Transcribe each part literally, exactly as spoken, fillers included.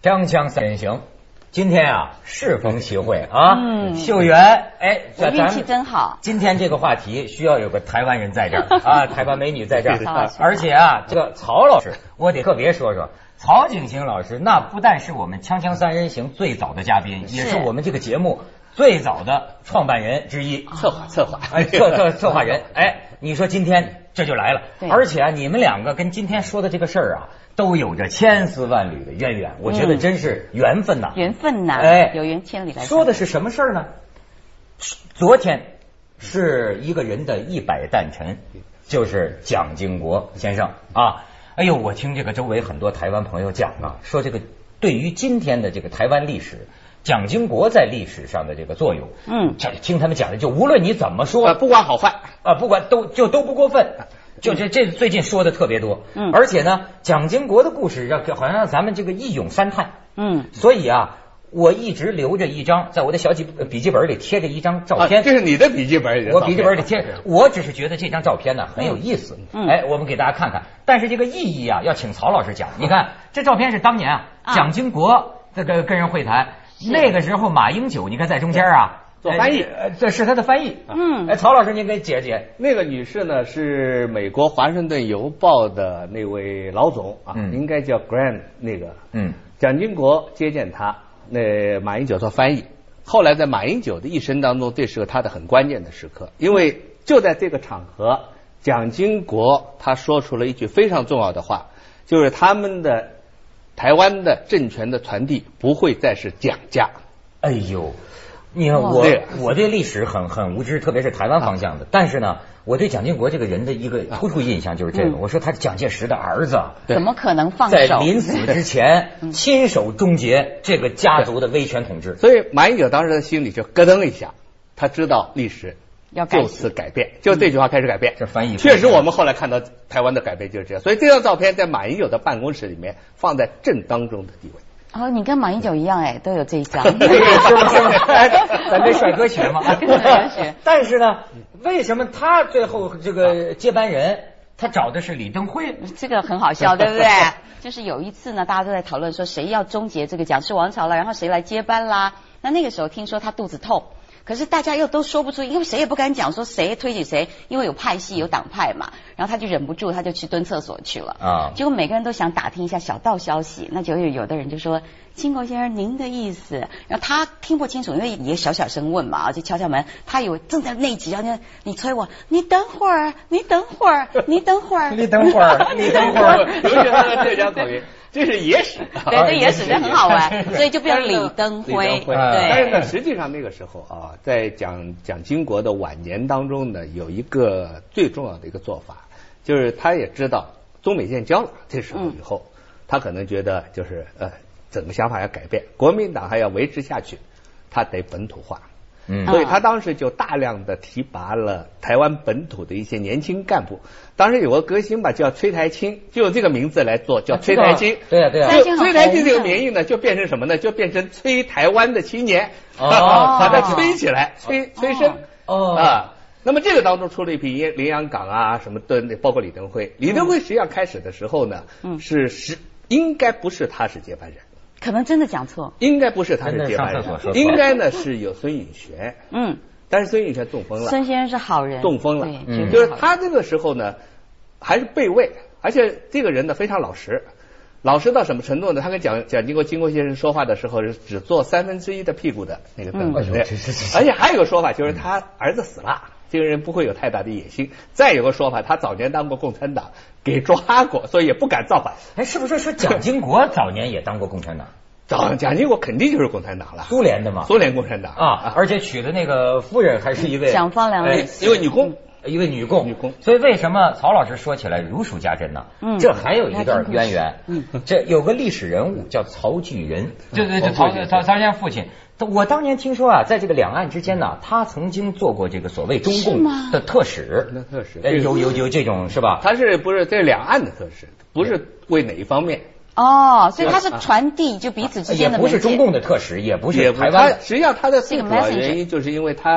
锵锵三人行，今天啊适逢其会啊，嗯，秀媛，哎， 我运气真好。 今天这个话题需要有个台湾人在这儿啊，台湾美女在这儿，而且啊，这个曹老师，我得特别说说。曹景行老师，那不但是我们锵锵三人行最早的嘉宾，也是我们这个节目最早的创办人之一， 策划策划， 哎，策策策划人，哎，你说今天这就来了，而且啊，你们两个跟今天说的这个事儿啊，都有着千丝万缕的渊源，我觉得真是缘分呐， 缘分呐， 哎， 有缘千里来。 说的是什么事儿呢？昨天是一个人的一百诞辰，就是蒋经国先生啊。哎呦，我听这个周围很多台湾朋友讲啊，说这个对于今天的这个台湾历史，蒋经国在历史上的这个作用，嗯，这听他们讲的，就无论你怎么说， 呃、不管好坏啊，不管都就都不过分，就这这最近说的特别多，嗯，而且呢，蒋经国的故事让好像让咱们这个一咏三叹，嗯，所以啊。我一直留着一张，在我的小笔笔记本里贴着一张照片， 啊、这是你的笔记本里的， 我笔记本里贴，我只是觉得这张照片呢很有意思，嗯，哎，我们给大家看看。但是这个意义啊，要请曹老师讲。你看这照片是当年啊，蒋经国这个跟人会谈，那个时候马英九你看在中间啊做翻译， 呃，这是他的翻译，嗯，哎，曹老师您给解解。 那个女士呢是美国华盛顿邮报的那位老总啊，嗯、应该叫 Grant 那个，嗯，蒋经国接见他。那马英九做翻译，后来在马英九的一生当中，这是个他的很关键的时刻，因为就在这个场合，蒋经国他说出了一句非常重要的话，就是他们的台湾的政权的传递不会再是蒋家。 哎呦，你看我我对历史很很无知，特别是台湾方向的，但是呢。我对蒋经国这个人的一个突出印象就是这个，嗯、我说他是蒋介石的儿子， 怎么可能放手？ 在临死之前亲手终结这个家族的威权统治。 所以马英九当时的心里就咯噔一下，他知道历史要就此改变，就这句话开始改变。 这翻译确实，我们后来看到台湾的改变就是这样。所以这张照片在马英九的办公室里面放在正当中的地位。 哦，你跟马英九一样哎，都有这一张， 是不是？咱跟帅哥学嘛。但是呢，为什么他最后这个接班人，他找的是李登辉？ 这个很好笑，对不对？就是有一次呢，大家都在讨论说谁要终结这个蒋氏王朝了，然后谁来接班啦？那那个时候听说他肚子痛。可是大家又都说不出，因为谁也不敢讲说谁推举谁，因为有派系有党派嘛，然后他就忍不住，他就去蹲厕所去了啊。结果每个人都想打听一下小道消息，那就有的人就说：“经国先生，您的意思？”然后他听不清楚，因为也小小声问嘛，就敲敲门，他以为正在内急，然后你催我，你等会儿，你等会儿，你等会儿， 你等会儿，你等会儿， 尤其他的浙江口音。这是野史， 对，这野史真很好玩，所以就变成李登辉。对， 但是呢，实际上那个时候啊，在蒋蒋经国的晚年当中呢，有一个最重要的一个做法，就是他也知道中美建交了，这时候以后，嗯、他可能觉得就是呃，整个想法要改变，国民党还要维持下去，他得本土化。嗯，所以他当时就大量的提拔了台湾本土的一些年轻干部。当时有个歌星吧，叫崔台青，就用这个名字来做，叫崔台青。 对啊，对啊。 崔台青这个名义呢，就变成什么呢？就变成崔台湾的青年， 哦， 把它吹起来，吹吹升。哦啊，那么这个当中出了一批林洋港啊，什么的，包括李登辉。李登辉实际上开始的时候呢，嗯，是是应该不是他是接班人。 可能真的讲错， 应该不是他是接班人，应该呢是有孙运璇，嗯，但是孙运璇中风了， 孙先生是好人， 中风了，嗯，就是他这个时候呢还是备位，而且这个人呢非常老实，老实到什么程度呢？他跟蒋蒋经国经国先生说话的时候是只坐三分之一的屁股的那个凳子，嗯，而且还有一个说法就是他儿子死了。这个人不会有太大的野心。再有个说法，他早年当过共产党，给抓过，所以也不敢造反。 哎，是不是说蒋经国早年也当过共产党？ 早蒋经国肯定就是共产党了， 苏联的嘛， 苏联共产党啊，而且娶的那个夫人还是一位蒋方良的一位女工， 一位女工， 女工。 所以为什么曹老师说起来如数家珍呢？嗯，这还有一段渊源。嗯，这有个历史人物叫曹巨仁，对对对，曹曹曹先生父亲。我当年听说啊，在这个两岸之间呢，他曾经做过这个所谓中共的特使， 那特使， 有有有这种是吧？ 他是不是在两岸的特使？不是为哪一方面？ 哦，所以他是传递就彼此之间的， 也不是中共的特使，也不是台湾。 实际上他的最主要原因就是因为他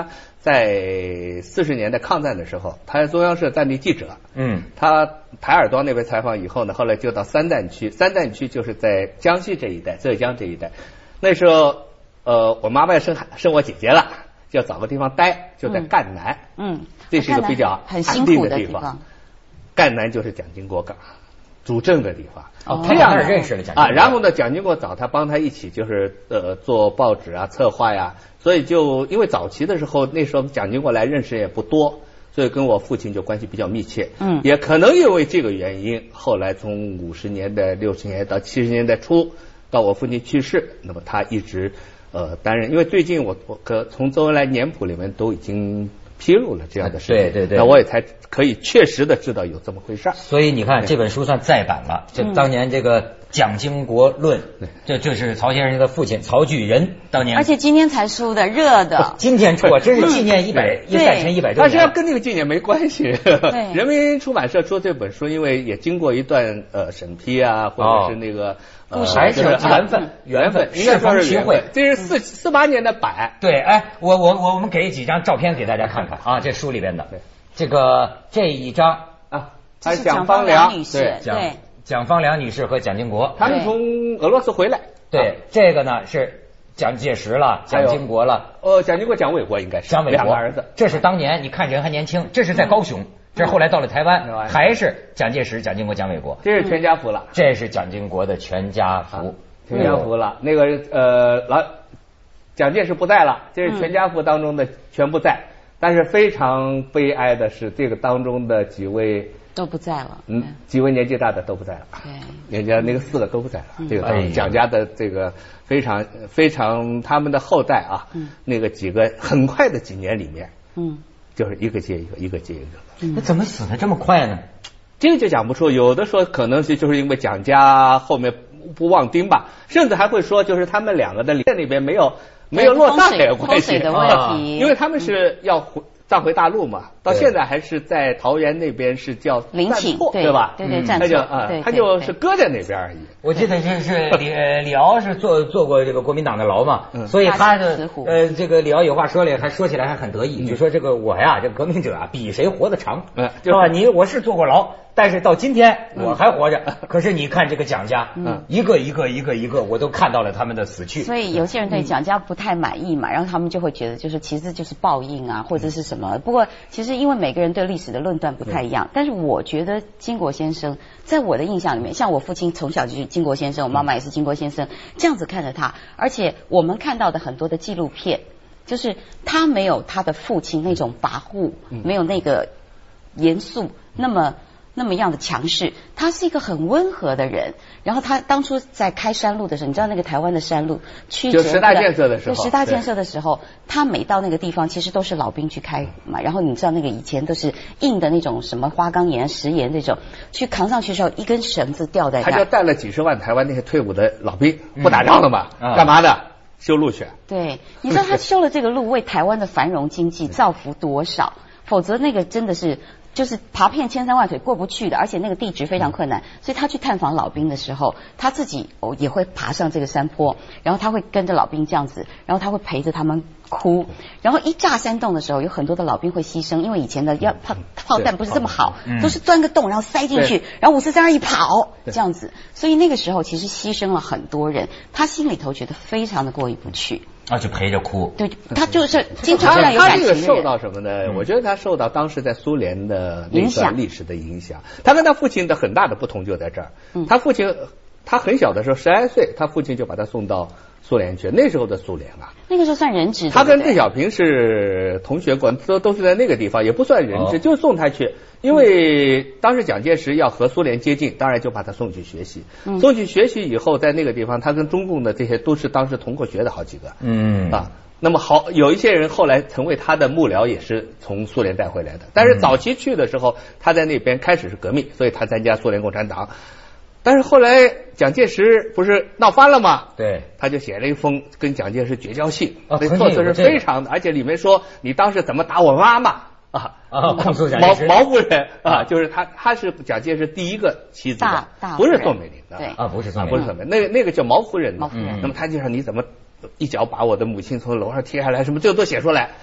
在四十年代抗战的时候，他是中央社战地记者。 嗯， 他台尔庄那边采访以后呢，后来就到三战区，三战区就是在江西这一带、浙江这一带。那时候，呃，我妈妈要生生我姐姐了，就要找个地方待，就在赣南。 嗯， 这是一个比较很辛安定苦的地方的地方。 赣南就是蒋经国港主政的地方。 哦， 这样认识了蒋经国啊，然后呢，蒋经国找他帮他一起就是呃做报纸啊、策划呀，所以就因为早期的时候，那时候蒋经国来认识也不多，所以跟我父亲就关系比较密切。 嗯， 也可能因为这个原因，后来从五十年代、六十年代到七十年代初，到我父亲去世，那么他一直呃担任，因为最近我我可从周恩来年谱里面都已经披露了这样的事情， 对对对， 那我也才可以确实的知道有这么回事。 所以你看这本书算再版了，就当年这个《蒋经国论》，这这是曹先生的父亲曹举人当年， 而且今天才出的，热的， 今天出啊，真是纪念一百一诞辰一百周年。 但是要跟那个纪念没关系。人民出版社出这本书，因为也经过一段呃审批啊，或者是那个。 呃，还是缘分，缘分， 应该说是机会。 这是四四八年的版。 对，哎，我我我我们给几张照片给大家看看啊，这书里边的。这个这一张啊， 这是蒋方良女士， 对，蒋蒋方良女士和蒋经国， 他们从俄罗斯回来。 对，这个呢是蒋介石了，蒋经国了。 呃，蒋经国、蒋纬国应该是蒋纬国两个儿子。 这是当年，你看人还年轻，这是在高雄。这是后来到了台湾，还是蒋介石、蒋经国、蒋纬国。 这是全家福了， 这是蒋经国的全家福， 全家福了。那个呃老蒋介石不在了，这是全家福当中的全部在，但是非常悲哀的是，这个当中的几位都不在了， 嗯，几位年纪大的都不在了，对，人家那个四个都不在了。这个蒋家的这个非常非常他们的后代啊，那个几个很快的几年里面，嗯。就是一个接一个，一个接一个。 那怎么死的这么快呢？ 这个就讲不出，有的说可能是就是因为蒋家后面不旺丁吧，甚至还会说就是他们两个的在那边没有没有落葬也有关系的问题， 因为他们是要回葬回大陆嘛，到现在还是在桃园那边是叫陵寝， 对吧？ 对对，暂他就啊，他就是搁在那边而已。 我记得是是李李敖是做做过这个国民党的牢嘛，所以他的呃这个李敖有话说了，还说起来还很得意，就说这个我呀，这革命者啊，比谁活得长，是吧？你我是坐过牢，但是到今天我还活着。可是你看这个蒋家，一个一个一个一个，我都看到了他们的死去。 所以有些人对蒋家不太满意嘛，然后他们就会觉得就是其实就是报应啊，或者是什么。不过其实因为每个人对历史的论断不太一样，但是我觉得经国先生在我的印象里面，像我父亲从小就是经国先生，我妈妈也是经国先生，这样子看着他，而且我们看到的很多的纪录片，就是他没有他的父亲那种跋扈，没有那个严肃，那么那么样的强势，他是一个很温和的人。然后他当初在开山路的时候，你知道那个台湾的山路曲折， 就十大建设的时候， 十大建设的时候，他每到那个地方，其实都是老兵去开嘛。然后你知道那个以前都是硬的那种什么花岗岩、石岩这种，去扛上去的时候，一根绳子吊在那， 他就带了几十万台湾那些退伍的老兵，不打仗了嘛，嗯、干嘛的？修路去。 对，你知道他修了这个路，为台湾的繁荣经济造福多少？否则那个真的是。就是爬遍千山万水过不去的，而且那个地质非常困难，所以他去探访老兵的时候，他自己哦也会爬上这个山坡，然后他会跟着老兵这样子，然后他会陪着他们哭，然后一炸山洞的时候，有很多的老兵会牺牲，因为以前的要炮炮弹不是这么好，都是钻个洞然后塞进去，然后五四三二一跑这样子，所以那个时候其实牺牲了很多人，他心里头觉得非常的过意不去。 啊，就陪着哭。 对，他就是经常让有感情的人。 他这个受到什么呢？嗯、我觉得他受到当时在苏联的那段历史的影响。他跟他父亲的很大的不同就在这儿。嗯、他父亲他很小的时候，十来岁，他父亲就把他送到苏联去。那时候的苏联啊， 那个时候算人质。 他跟邓小平是同学过，都都是在那个地方，也不算人质，哦、就送他去。因为当时蒋介石要和苏联接近，当然就把他送去学习。嗯、送去学习以后，在那个地方，他跟中共的这些都是当时同过学的好几个。嗯啊，那么好，有一些人后来成为他的幕僚，也是从苏联带回来的。但是早期去的时候，他在那边开始是革命，所以他参加苏联共产党。但是后来蒋介石不是闹翻了吗？ 对， 他就写了一封跟蒋介石绝交信，那措辞是非常的，而且里面说你当时怎么打我妈妈。啊啊！控诉蒋介石，毛毛夫人啊，就是他，他是蒋介石第一个妻子的，不是宋美龄的， 对啊，不是宋美龄， 不是宋美龄，那个那个叫毛夫人， 毛夫人。 那么他就说你怎么一脚把我的母亲从楼上踢下来，什么这个都写出来。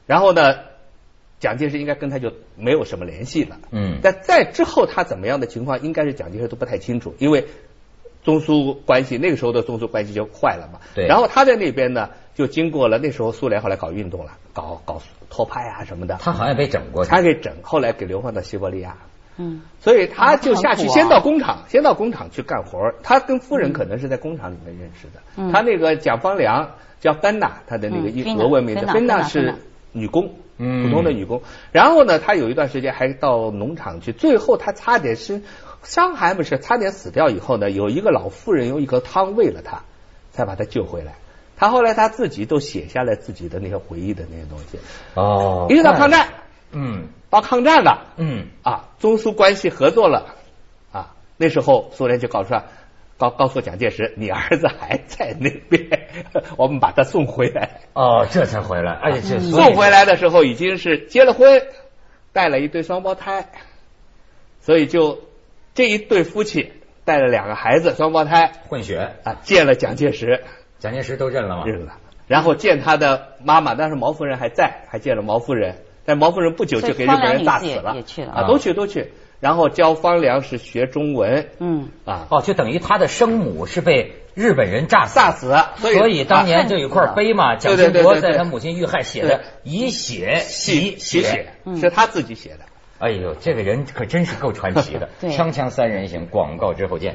然后呢，蒋介石应该跟他就没有什么联系了。 嗯， 但在之后他怎么样的情况，应该是蒋介石都不太清楚，因为中苏关系那个时候的中苏关系就坏了嘛。 对。 然后他在那边呢，就经过了那时候苏联后来搞运动了，搞搞托派啊什么的。 他好像被整过。 他给整，后来给流放到西伯利亚。 嗯。 所以他就下去， 啊、 先到工厂，先到工厂去干活。他跟夫人可能是在工厂里面认识的。嗯。他那个蒋方良叫芬娜，他的那个英俄文名字，芬娜是女工。 嗯， 普通的女工，然后呢，他有一段时间还到农场去，最后他差点是伤寒不是，差点死掉以后呢，有一个老妇人用一个汤喂了他，才把他救回来。他后来他自己都写下来自己的那些回忆的那些东西。 哦， 一直到抗战， 嗯， 到抗战了， 嗯， 啊，中苏关系合作了，啊，那时候苏联就搞出来。告告诉蒋介石，你儿子还在那边，我们把他送回来。 哦，这才回来，而且这送回来的时候已经是结了婚，带了一对双胞胎，所以就这一对夫妻带了两个孩子，双胞胎混血啊，见了蒋介石， 蒋介石都认了吗？ 认了。然后见他的妈妈，但是毛夫人还在，还见了毛夫人，但毛夫人不久就给日本人炸死了， 也去了啊，都去都去。然后教方良是学中文， 嗯啊， 哦，就等于他的生母是被日本人炸炸死， 所以所以当年就有块碑嘛，蒋经国在他母亲遇害写的以血洗血，是他自己写的。 哎呦，这个人可真是够传奇的。锵锵三人行，广告之后见。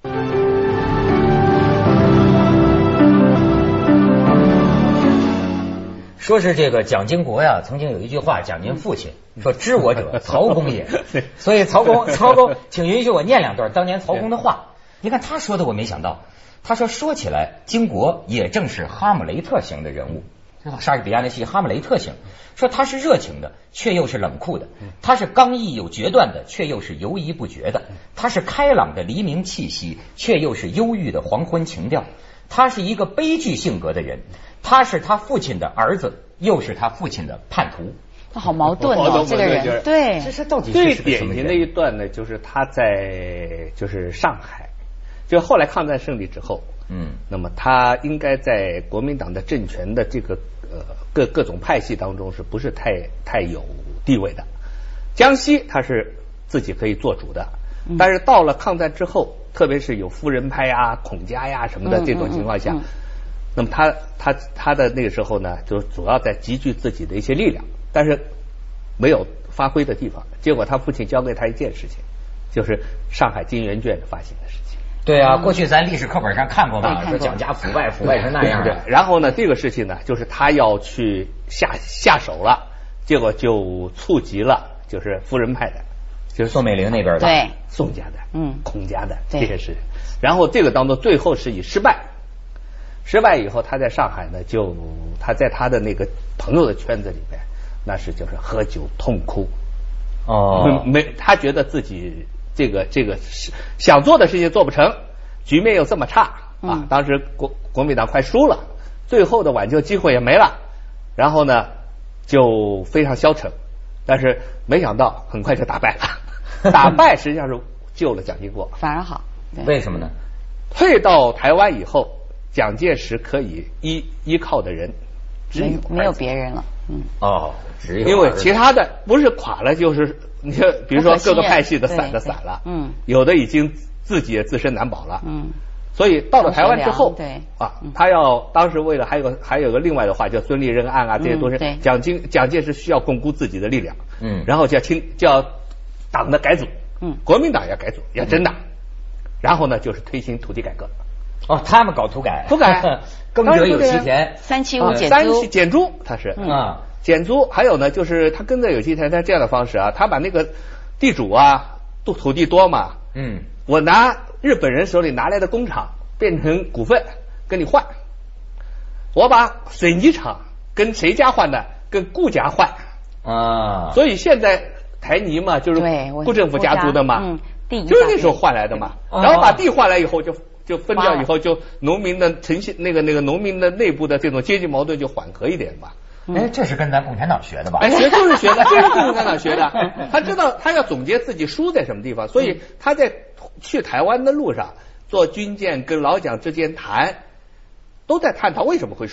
说是这个蒋经国呀，曾经有一句话讲您父亲，说知我者曹公也。所以曹公，曹公，请允许我念两段当年曹公的话。你看他说的，我没想到。他说说起来，经国也正是哈姆雷特型的人物，莎士比亚那戏哈姆雷特型。说他是热情的，却又是冷酷的；他是刚毅有决断的，却又是犹疑不决的；他是开朗的黎明气息，却又是忧郁的黄昏情调。他是一个悲剧性格的人。他是他父亲的儿子，又是他父亲的叛徒， 他好矛盾哦，这个人。对， 这是到底最典型的一段呢，就是他在就是上海，就后来抗战胜利之后，嗯，那么他应该在国民党的政权的这个呃各各种派系当中是不是太太有地位的？江西他是自己可以做主的，但是到了抗战之后，特别是有夫人派呀、孔家呀什么的这种情况下。嗯嗯嗯嗯那么他他他的那个时候呢，就主要在集聚自己的一些力量，但是没有发挥的地方。结果他父亲交给他一件事情，就是上海金圆券发行的事情。 对啊，过去咱历史课本上看过嘛，说蒋家腐败腐败成那样的。 然后呢，这个事情呢，就是他要去下下手了，结果就触及了就是夫人派的，就是宋美龄那边的， 对， 宋家的，嗯，孔家的这些事。然后这个当中最后是以失败。失败以后，他在上海呢，就他在他的那个朋友的圈子里边，那是就是喝酒痛哭。哦，没，他觉得自己这个这个想做的事情做不成，局面又这么差啊！嗯、当时国国民党快输了，最后的挽救机会也没了，然后呢就非常消沉。但是没想到很快就打败了，打败实际上是救了蒋经国， 反而好。 为什么呢？ 退到台湾以后。蒋介石可以依依靠的人只有没有别人了，嗯， 哦，只有因为其他的不是垮了就是你看，比如说各个派系的散的散了，嗯，有的已经自己也自身难保了，嗯，所以到了台湾之后， 对啊，他要当时为了还有个还有个另外的话叫孙立人案啊，这些都是蒋经蒋介石需要巩固自己的力量，嗯，然后就要清就要党的改组，嗯，国民党要改组要真党，然后呢就是推行土地改革。 哦，他们搞土改， 土改， 耕者有其田， 三七五减租， 三七减租，他是啊，减租，还有呢，就是他耕者有其田，他这样的方式啊，他把那个地主啊，土土地多嘛，嗯，我拿日本人手里拿来的工厂变成股份跟你换，我把水泥厂跟谁家换的，跟顾家换啊，所以现在台泥嘛，就是顾政府家族的嘛，嗯，地就是那时候换来的嘛，然后把地换来以后就。就分掉以后，就农民的呈现那个那个农民的内部的这种阶级矛盾就缓和一点吧。 哎，这是跟咱共产党学的吧？ 哎，学就是学的，就是跟共产党学的。他知道他要总结自己输在什么地方，所以他在去台湾的路上做军舰跟老蒋之间谈，都在探讨为什么会输。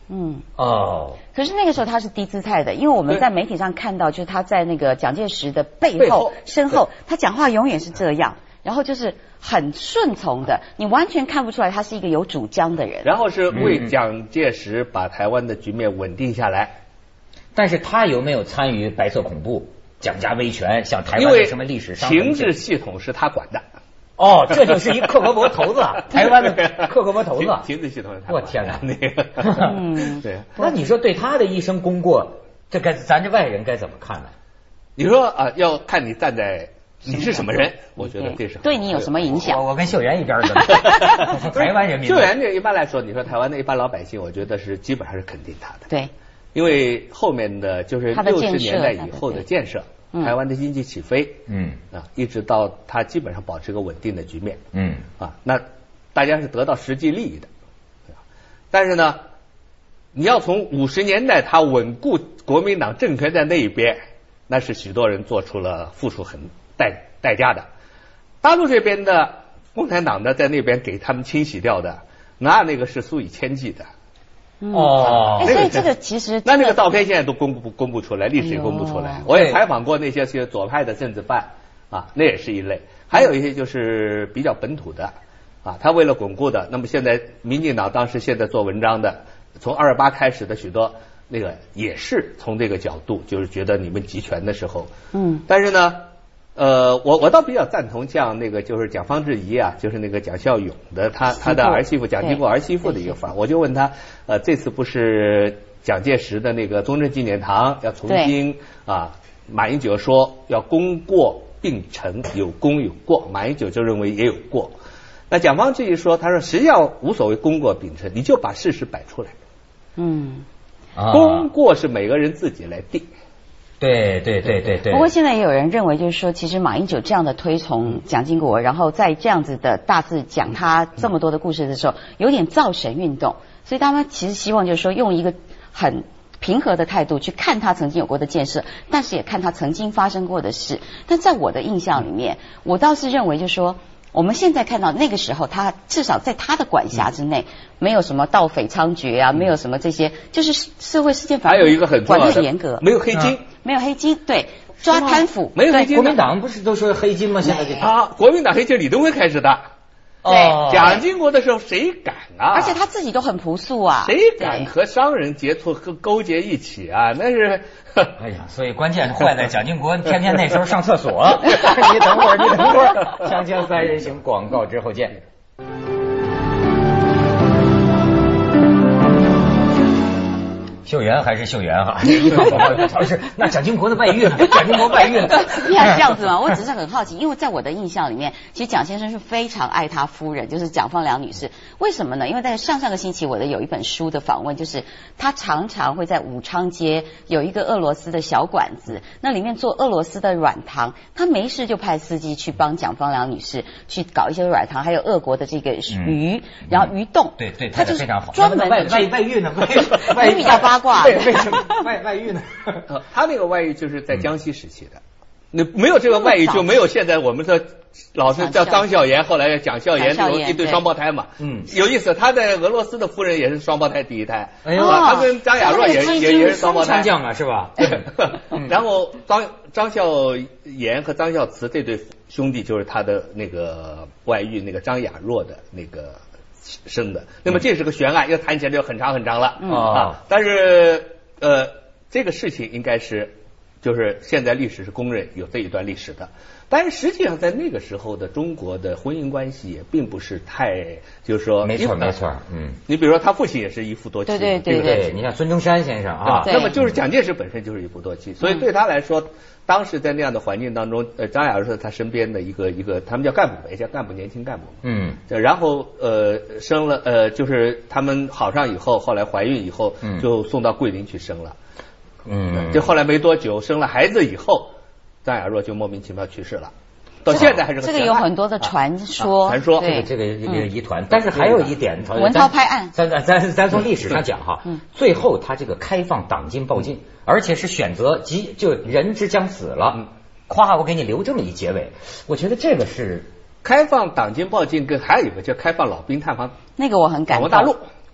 嗯， 哦， 可是那个时候他是低姿态的，因为我们在媒体上看到，就是他在那个蒋介石的背后、 背后身后，他讲话永远是这样，然后就是很顺从的，你完全看不出来他是一个有主张的人。 然后是为蒋介石把台湾的局面稳定下来。 但是他有没有参与白色恐怖、蒋家威权，像台湾的什么历史上情治系统是他管的。 哦，这就是一克格勃头子，台湾的克格勃头子。 情治系统是他我管的。 天哪， 那个， 嗯， 对。 那你说对他的一生功过，这该咱这外人该怎么看呢？ 你说啊，要看你站在你是什么人，我觉得这是对你有什么影响？ 我我跟秀媛一边的，台湾人民。 秀媛这一般来说，你说台湾的一般老百姓，我觉得是基本上是肯定他的。 对， 因为后面的就是六十年代以后的建设，台湾的经济起飞， 嗯啊，一直到它基本上保持个稳定的局面， 嗯啊，那大家是得到实际利益的。但是呢，你要从五十年代他稳固国民党政权在那一边，那是许多人做出了付出很代代价的。大陆这边的共产党呢，在那边给他们清洗掉的，那那个是数以千计的。 哦， 哎，所以这个其实那那个照片现在都公布公布出来，历史也公布出来。我也采访过那些些左派的政治犯啊，那也是一类。还有一些就是比较本土的啊，他为了巩固的。那么现在民进党当时现在做文章的，从二二八开始的许多那个也是从这个角度，就是觉得你们集权的时候， 嗯， 但是呢。呃，我我倒比较赞同像那个就是蒋方智怡啊，就是那个蒋孝勇的他他的儿媳妇蒋经国儿媳妇的一个法，我就问他，呃，这次不是蒋介石的那个中正纪念堂要重新啊，马英九说要功过并成，有功有过，马英九就认为也有过。那蒋方智怡说，他说实际上无所谓功过并成，你就把事实摆出来， 嗯， 功过是每个人自己来定。 对对对对对。 不过现在也有人认为，就是说，其实马英九这样的推崇蒋经国，然后在这样子的大字讲他这么多的故事的时候，有点造神运动，所以他们其实希望就是说，用一个很平和的态度去看他曾经有过的建设，但是也看他曾经发生过的事。但在我的印象里面，我倒是认为就是说，我们现在看到那个时候，他至少在他的管辖之内，没有什么盗匪猖獗啊，没有什么这些，就是社会事件反而还有一个很重要的管得很严格， 没有黑金， 没有黑金，对，抓贪腐， 没有黑金。 国民党不是都说黑金吗？现在这啊，国民党黑金李登辉开始的。 哦， 蒋经国的时候谁敢啊？ 而且他自己都很朴素啊， 谁敢和商人结错和勾结一起啊？那是。 哎呀，所以关键坏在蒋经国天天那时候上厕所。你等会儿，你等会儿，锵锵三人行，广告之后见。秀媛还是秀媛哈，一个广告超市。那蒋经国的外遇呢？蒋经国外遇呢？ 你看这样子吗？我只是很好奇，因为在我的印象里面，其实蒋先生是非常爱他夫人，就是蒋方良女士。为什么呢？因为在上上个星期我的有一本书的访问，就是他常常会在武昌街有一个俄罗斯的小馆子，那里面做俄罗斯的软糖，他没事就派司机去帮蒋方良女士去搞一些软糖，还有俄国的这个鱼，嗯、然后鱼冻， 对对， 他就是非常好。 专门外外外遇呢？外遇比较八卦， 为什么外外遇呢？ 他那个外遇就是在江西时期的。那没有这个外遇，就没有现在我们的老是叫张孝言，后来蒋孝严这种一对双胞胎嘛。嗯，有意思。他在俄罗斯的夫人也是双胞胎第一胎，哎呦，他跟张雅若也也也是双胞胎将啊，是吧？ 对。然后张张孝言和张孝慈这对兄弟就是他的那个外遇那个张雅若的那个生的。那么这是个悬案，要谈起来就很长很长了啊。但是呃，这个事情应该是。就是现在历史是公认有这一段历史的，但是实际上在那个时候的中国的婚姻关系也并不是太，就是说没错没错，嗯， 你比如说他父亲也是一夫多妻， 对对对对，你像孙中山先生啊， 那么就是蒋介石本身就是一夫多妻，所以对他来说，当时在那样的环境当中，呃，张雅若是他身边的一个一个，他们叫干部，也叫干部年轻干部， 嗯， 然后呃生了呃就是他们好上以后，后来怀孕以后就送到桂林去生了。嗯，就后来没多久生了孩子以后，张雅若就莫名其妙去世了，到现在还是个这个有很多的传说， 传说，对这个这个疑团。但是还有一点， 文涛拍案， 咱咱咱咱从历史上讲哈，最后他这个开放党禁报禁，而且是选择即就人之将死了，夸我给你留这么一结尾，我觉得这个是开放党禁报禁，跟还有一个叫开放老兵探访， 那个我很感动。 大陆。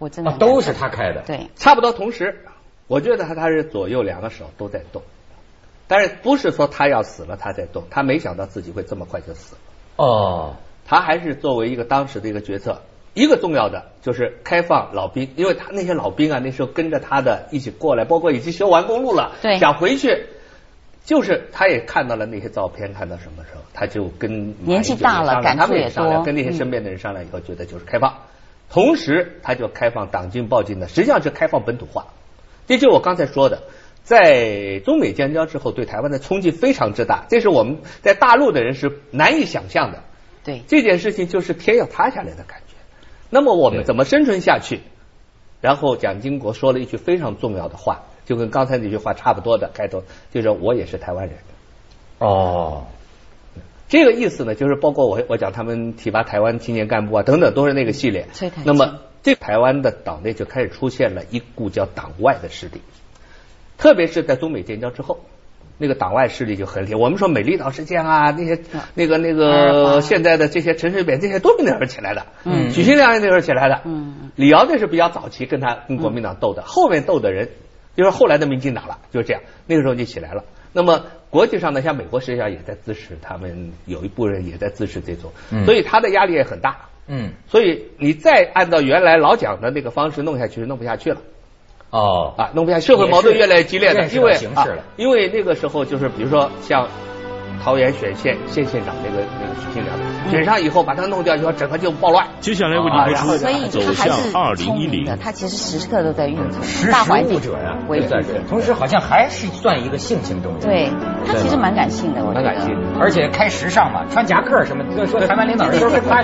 我真的、 啊、都是他开的。 对， 差不多同时，我觉得他他是左右两个手都在动，但是不是说他要死了他在动，他没想到自己会这么快就死了。 哦， 他还是作为一个当时的一个决策，一个重要的就是开放老兵，因为他那些老兵啊，那时候跟着他的一起过来，包括已经修完公路了， 对， 想回去。就是他也看到了那些照片，看到什么时候，他就跟年纪大了，感触也多， 跟那些身边的人商量以后，觉得就是开放。嗯、同时，他就开放党禁报禁的，实际上是开放本土化。这就是我刚才说的，在中美建交之后，对台湾的冲击非常之大，这是我们在大陆的人是难以想象的。 对， 这件事情就是天要塌下来的感觉。那么我们怎么生存下去？然后蒋经国说了一句非常重要的话。就跟刚才那句话差不多的开头，就是我也是台湾人。 哦， 这个意思呢，就是包括我我讲他们提拔台湾青年干部啊等等，都是那个系列。那么这台湾的岛内就开始出现了一股叫党外的势力，特别是在中美建交之后，那个党外势力就很厉害。我们说美丽岛事件啊，那些那个那个现在的这些陈水扁这些都是那时候起来的，嗯，许信良那时候起来的，嗯，李敖这是比较早期跟他跟国民党斗的，后面斗的人。就是后来的民进党了，就是这样，那个时候就起来了。那么国际上呢，像美国实际上也在支持他们，有一部分人也在支持这种，嗯、所以他的压力也很大。嗯，所以你再按照原来老蒋的那个方式弄下去，弄不下去了。 哦， 啊，弄不下去，社会矛盾越来越激烈的，因为啊， 因为那个时候就是比如说像桃园选县县县长那个那个许信良。选上以后把他弄掉以后，整个就暴乱。 接下来为您播出所以走向二零一零。 他其实时刻都在运作， 识大环境者呀， 为主。 同时好像还是算一个性情中人。 对，他其实蛮感性的，我觉得。 蛮感性，而且开时尚嘛，穿夹克什么，就说台湾领导人都是他。